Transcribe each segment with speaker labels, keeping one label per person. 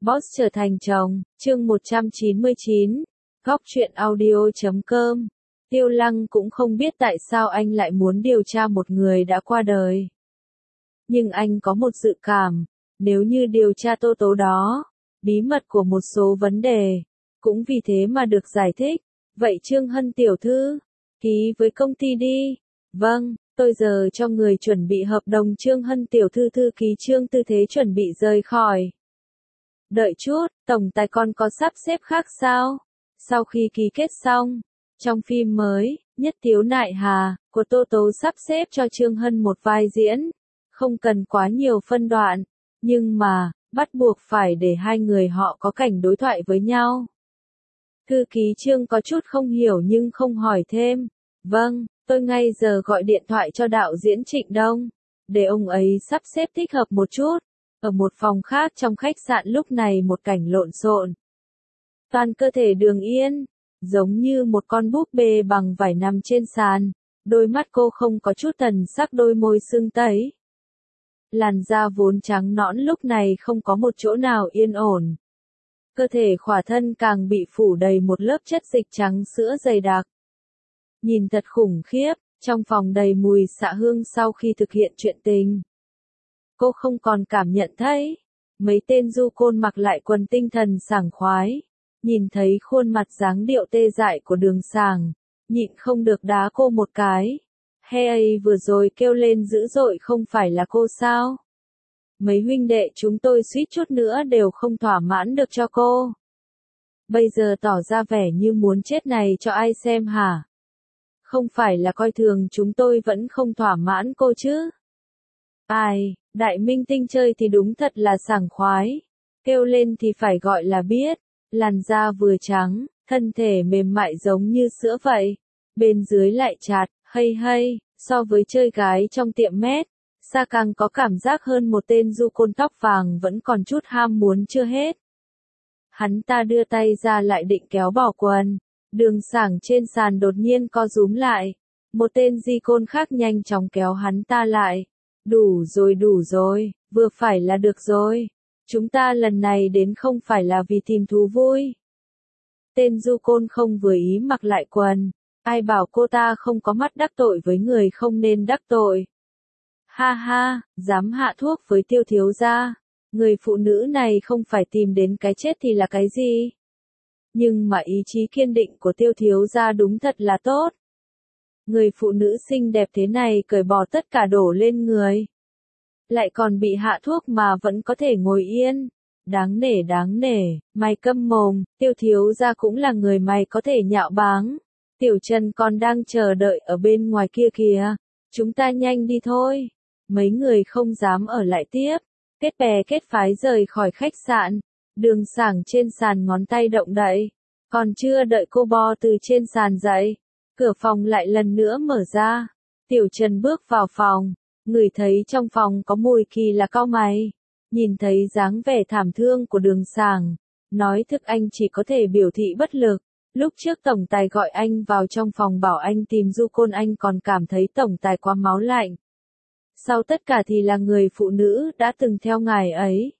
Speaker 1: Boss trở thành chồng, chương 199, góc truyện audio.com. Tiêu Lăng cũng không biết tại sao anh lại muốn điều tra một người đã qua đời. Nhưng anh có một dự cảm, nếu như điều tra Tô Tố đó, bí mật của một số vấn đề, cũng vì thế mà được giải thích. Vậy Trương Hân tiểu thư, ký với công ty đi. Vâng, tôi giờ cho người chuẩn bị hợp đồng. Trương Hân tiểu thư thư ký Trương Tư Thế chuẩn bị rời khỏi. Đợi chút, tổng tài còn có sắp xếp khác sao? Sau khi ký kết xong, trong phim mới, Nhất Tiếu Nại Hà, của Tô Tố sắp xếp cho Trương Hân một vai diễn. Không cần quá nhiều phân đoạn, nhưng mà, bắt buộc phải để hai người họ có cảnh đối thoại với nhau. Thư ký Trương có chút không hiểu nhưng không hỏi thêm. Vâng, tôi ngay giờ gọi điện thoại cho đạo diễn Trịnh Đông, để ông ấy sắp xếp thích hợp một chút. Ở một phòng khác trong khách sạn lúc này một cảnh lộn xộn. Toàn cơ thể Đường Yên, giống như một con búp bê bằng vải nằm trên sàn, đôi mắt cô không có chút thần sắc, đôi môi sưng tấy. Làn da vốn trắng nõn lúc này không có một chỗ nào yên ổn. Cơ thể khỏa thân càng bị phủ đầy một lớp chất dịch trắng sữa dày đặc. Nhìn thật khủng khiếp, trong phòng đầy mùi xạ hương sau khi thực hiện chuyện tình. Cô không còn cảm nhận thấy. Mấy tên du côn mặc lại quần tinh thần sảng khoái. Nhìn thấy khuôn mặt dáng điệu tê dại của Đường Sàng, nhịn không được đá cô một cái. Hey, vừa rồi kêu lên dữ dội không phải là cô sao? Mấy huynh đệ chúng tôi suýt chút nữa đều không thỏa mãn được cho cô. Bây giờ tỏ ra vẻ như muốn chết này cho ai xem hả? Không phải là coi thường chúng tôi vẫn không thỏa mãn cô chứ? Ai, đại minh tinh chơi thì đúng thật là sảng khoái. Kêu lên thì phải gọi là biết. Làn da vừa trắng, thân thể mềm mại giống như sữa vậy. Bên dưới lại chạt, hay, so với chơi gái trong tiệm mét, Sa càng có cảm giác hơn một tên du côn tóc vàng vẫn còn chút ham muốn chưa hết. Hắn ta đưa tay ra lại định kéo bỏ quần. Đường Sảng trên sàn đột nhiên co rúm lại. Một tên di côn khác nhanh chóng kéo hắn ta lại. Đủ rồi, vừa phải là được rồi. Chúng ta lần này đến không phải là vì tìm thú vui. Tên du côn không vừa ý mặc lại quần. Ai bảo cô ta không có mắt đắc tội với người không nên đắc tội. Ha, dám hạ thuốc với Tiêu thiếu gia. Người phụ nữ này không phải tìm đến cái chết thì là cái gì? Nhưng mà ý chí kiên định của Tiêu thiếu gia đúng thật là tốt. Người phụ nữ xinh đẹp thế này cởi bỏ tất cả đổ lên người. Lại còn bị hạ thuốc mà vẫn có thể ngồi yên. Đáng nể, mày câm mồm, Tiêu thiếu gia cũng là người mày có thể nhạo báng. Tiểu Trần còn đang chờ đợi ở bên ngoài kia kìa. Chúng ta nhanh đi thôi. Mấy người không dám ở lại tiếp. Kết bè kết phái rời khỏi khách sạn. Đường Sảng trên sàn ngón tay động đậy. Còn chưa đợi cô bò từ trên sàn dậy. Cửa phòng lại lần nữa mở ra. Tiểu Trần bước vào phòng. Ngửi thấy trong phòng có mùi kỳ lạ, cau mày. Nhìn thấy dáng vẻ thảm thương của Đường Sảng. Nói thực anh chỉ có thể biểu thị bất lực. Lúc trước tổng tài gọi anh vào trong phòng bảo anh tìm du côn, anh còn cảm thấy tổng tài quá máu lạnh. Sau tất cả thì là người phụ nữ đã từng theo ngài ấy.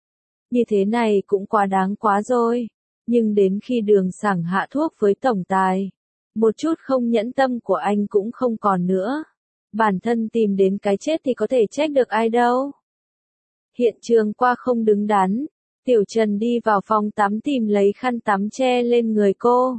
Speaker 1: Như thế này cũng quá đáng quá rồi. Nhưng đến khi Đường Sảng hạ thuốc với tổng tài, một chút không nhẫn tâm của anh cũng không còn nữa. Bản thân tìm đến cái chết thì có thể trách được ai đâu. Hiện trường qua không đứng đắn. Tiểu Trần đi vào phòng tắm tìm lấy khăn tắm che lên người cô.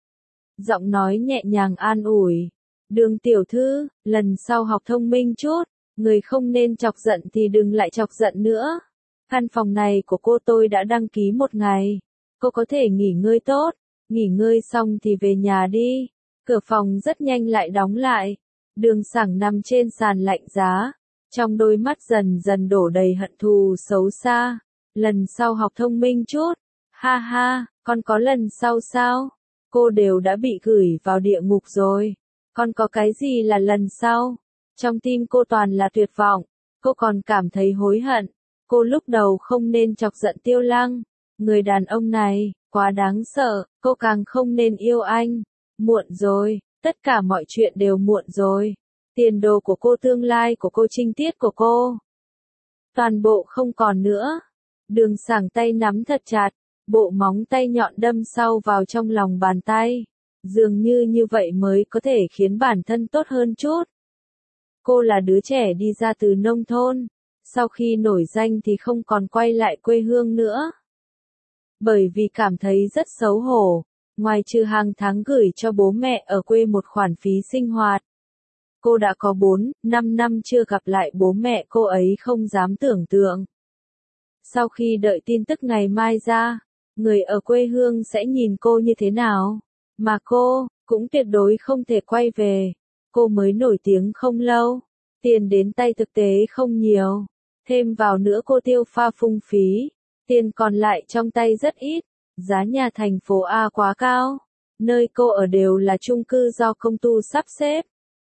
Speaker 1: Giọng nói nhẹ nhàng an ủi. Đường tiểu thư, lần sau học thông minh chút. Người không nên chọc giận thì đừng lại chọc giận nữa. Căn phòng này của cô tôi đã đăng ký 1 ngày. Cô có thể nghỉ ngơi tốt. Nghỉ ngơi xong thì về nhà đi. Cửa phòng rất nhanh lại đóng lại. Đường Sảng nằm trên sàn lạnh giá. Trong đôi mắt dần dần đổ đầy hận thù xấu xa. Lần sau học thông minh chút. Ha, con có lần sau sao? Cô đều đã bị gửi vào địa ngục rồi. Con có cái gì là lần sau? Trong tim cô toàn là tuyệt vọng. Cô còn cảm thấy hối hận. Cô lúc đầu không nên chọc giận Tiêu Lăng. Người đàn ông này, quá đáng sợ. Cô càng không nên yêu anh. Muộn rồi, tất cả mọi chuyện đều muộn rồi. Tiền đồ của cô, tương lai của cô, trinh tiết của cô. Toàn bộ không còn nữa. Đường Sảng tay nắm thật chặt, bộ móng tay nhọn đâm sâu vào trong lòng bàn tay. Dường như vậy mới có thể khiến bản thân tốt hơn chút. Cô là đứa trẻ đi ra từ nông thôn, sau khi nổi danh thì không còn quay lại quê hương nữa. Bởi vì cảm thấy rất xấu hổ, ngoài trừ hàng tháng gửi cho bố mẹ ở quê một khoản phí sinh hoạt. Cô đã có 4-5 năm chưa gặp lại bố mẹ cô ấy không dám tưởng tượng. Sau khi đợi tin tức ngày mai ra, người ở quê hương sẽ nhìn cô như thế nào? Mà cô, cũng tuyệt đối không thể quay về. Cô mới nổi tiếng không lâu, tiền đến tay thực tế không nhiều. Thêm vào nữa cô tiêu pha phung phí, tiền còn lại trong tay rất ít. Giá nhà thành phố A quá cao, nơi cô ở đều là chung cư do công ty sắp xếp.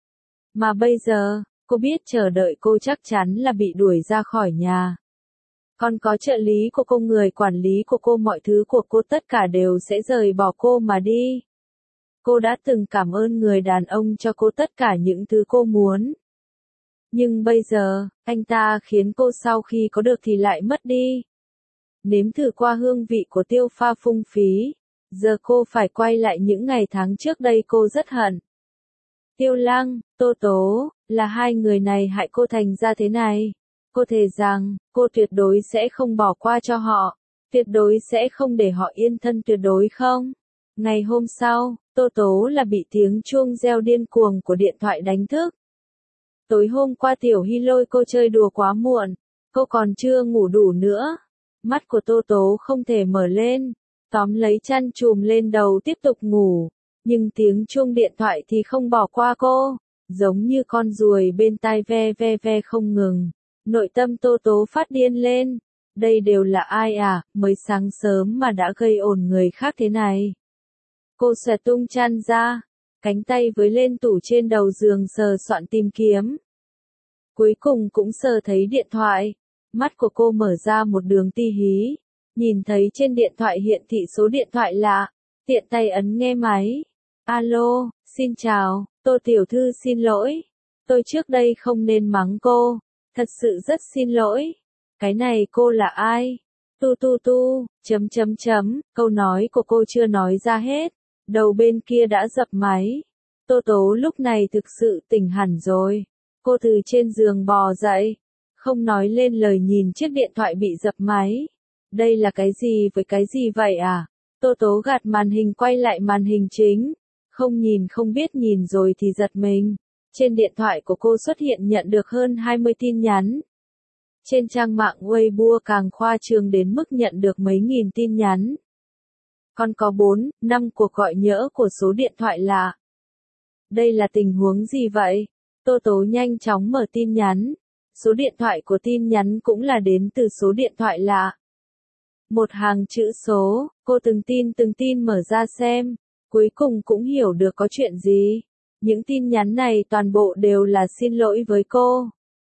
Speaker 1: Mà bây giờ, cô biết chờ đợi cô chắc chắn là bị đuổi ra khỏi nhà. Còn có trợ lý của cô, người quản lý của cô, mọi thứ của cô tất cả đều sẽ rời bỏ cô mà đi. Cô đã từng cảm ơn người đàn ông cho cô tất cả những thứ cô muốn. Nhưng bây giờ, anh ta khiến cô sau khi có được thì lại mất đi. Nếm thử qua hương vị của tiêu pha phung phí, giờ cô phải quay lại những ngày tháng trước đây cô rất hận. Tiêu Lăng, Tô Tố, là hai người này hại cô thành ra thế này. Cô thề rằng, cô tuyệt đối sẽ không bỏ qua cho họ, tuyệt đối sẽ không để họ yên thân, tuyệt đối không. Ngày hôm sau, Tô Tố là bị tiếng chuông reo điên cuồng của điện thoại đánh thức. Tối hôm qua Tiểu Hy lôi cô chơi đùa quá muộn, cô còn chưa ngủ đủ nữa. Mắt của Tô Tố không thể mở lên, tóm lấy chăn chùm lên đầu tiếp tục ngủ. Nhưng tiếng chuông điện thoại thì không bỏ qua cô, giống như con ruồi bên tai ve ve ve không ngừng. Nội tâm Tô Tố phát điên lên. Đây đều là ai à, mới sáng sớm mà đã gây ồn người khác thế này. Cô xòe tung chăn ra, cánh tay với lên tủ trên đầu giường sờ soạn tìm kiếm. Cuối cùng cũng sờ thấy điện thoại. Mắt của cô mở ra một đường ti hí. Nhìn thấy trên điện thoại hiện thị số điện thoại lạ. Tiện tay ấn nghe máy. Alo, xin chào, Tô tiểu thư xin lỗi. Tôi trước đây không nên mắng cô. Thật sự rất xin lỗi. Cái này cô là ai? Câu nói của cô chưa nói ra hết. Đầu bên kia đã dập máy. Tô Tố lúc này thực sự tỉnh hẳn rồi. Cô từ trên giường bò dậy. Không nói lên lời nhìn chiếc điện thoại bị dập máy. Đây là cái gì với cái gì vậy à? Tô Tố gạt màn hình quay lại màn hình chính. Không nhìn không biết, nhìn rồi thì giật mình. Trên điện thoại của cô xuất hiện nhận được hơn 20 tin nhắn. Trên trang mạng Weibo càng khoa trương đến mức nhận được mấy nghìn tin nhắn. Còn có 4-5 cuộc gọi nhỡ của số điện thoại lạ. Đây là tình huống gì vậy? Tô Tố nhanh chóng mở tin nhắn. Số điện thoại của tin nhắn cũng là đến từ số điện thoại lạ. Một hàng chữ số, cô từng tin mở ra xem. Cuối cùng cũng hiểu được có chuyện gì. Những tin nhắn này toàn bộ đều là xin lỗi với cô.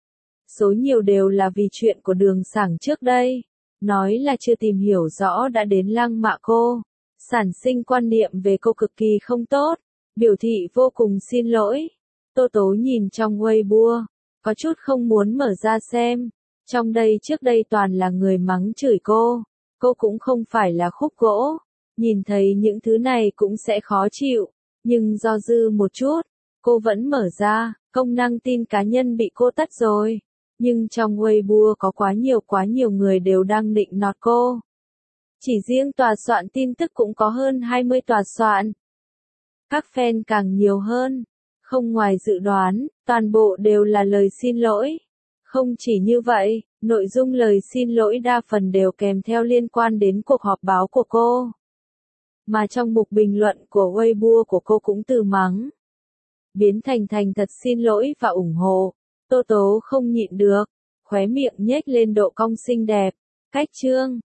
Speaker 1: Số nhiều đều là vì chuyện của Đường Sảng trước đây. Nói là chưa tìm hiểu rõ đã đến lăng mạ cô. Sản sinh quan niệm về cô cực kỳ không tốt. Biểu thị vô cùng xin lỗi. Tô Tố nhìn trong Weibo. Có chút không muốn mở ra xem. Trong đây trước đây toàn là người mắng chửi cô. Cô cũng không phải là khúc gỗ. Nhìn thấy những thứ này cũng sẽ khó chịu. Nhưng do dư một chút. Cô vẫn mở ra. Công năng tin cá nhân bị cô tắt rồi. Nhưng trong Weibo có quá nhiều người đều đang nịnh nọt cô. Chỉ riêng tòa soạn tin tức cũng có hơn 20 tòa soạn. Các fan càng nhiều hơn. Không ngoài dự đoán, toàn bộ đều là lời xin lỗi. Không chỉ như vậy, nội dung lời xin lỗi đa phần đều kèm theo liên quan đến cuộc họp báo của cô. Mà trong mục bình luận của Weibo của cô cũng từ mắng biến thành thật xin lỗi và ủng hộ. Tô Tố không nhịn được, khóe miệng nhếch lên độ cong xinh đẹp. Cách chương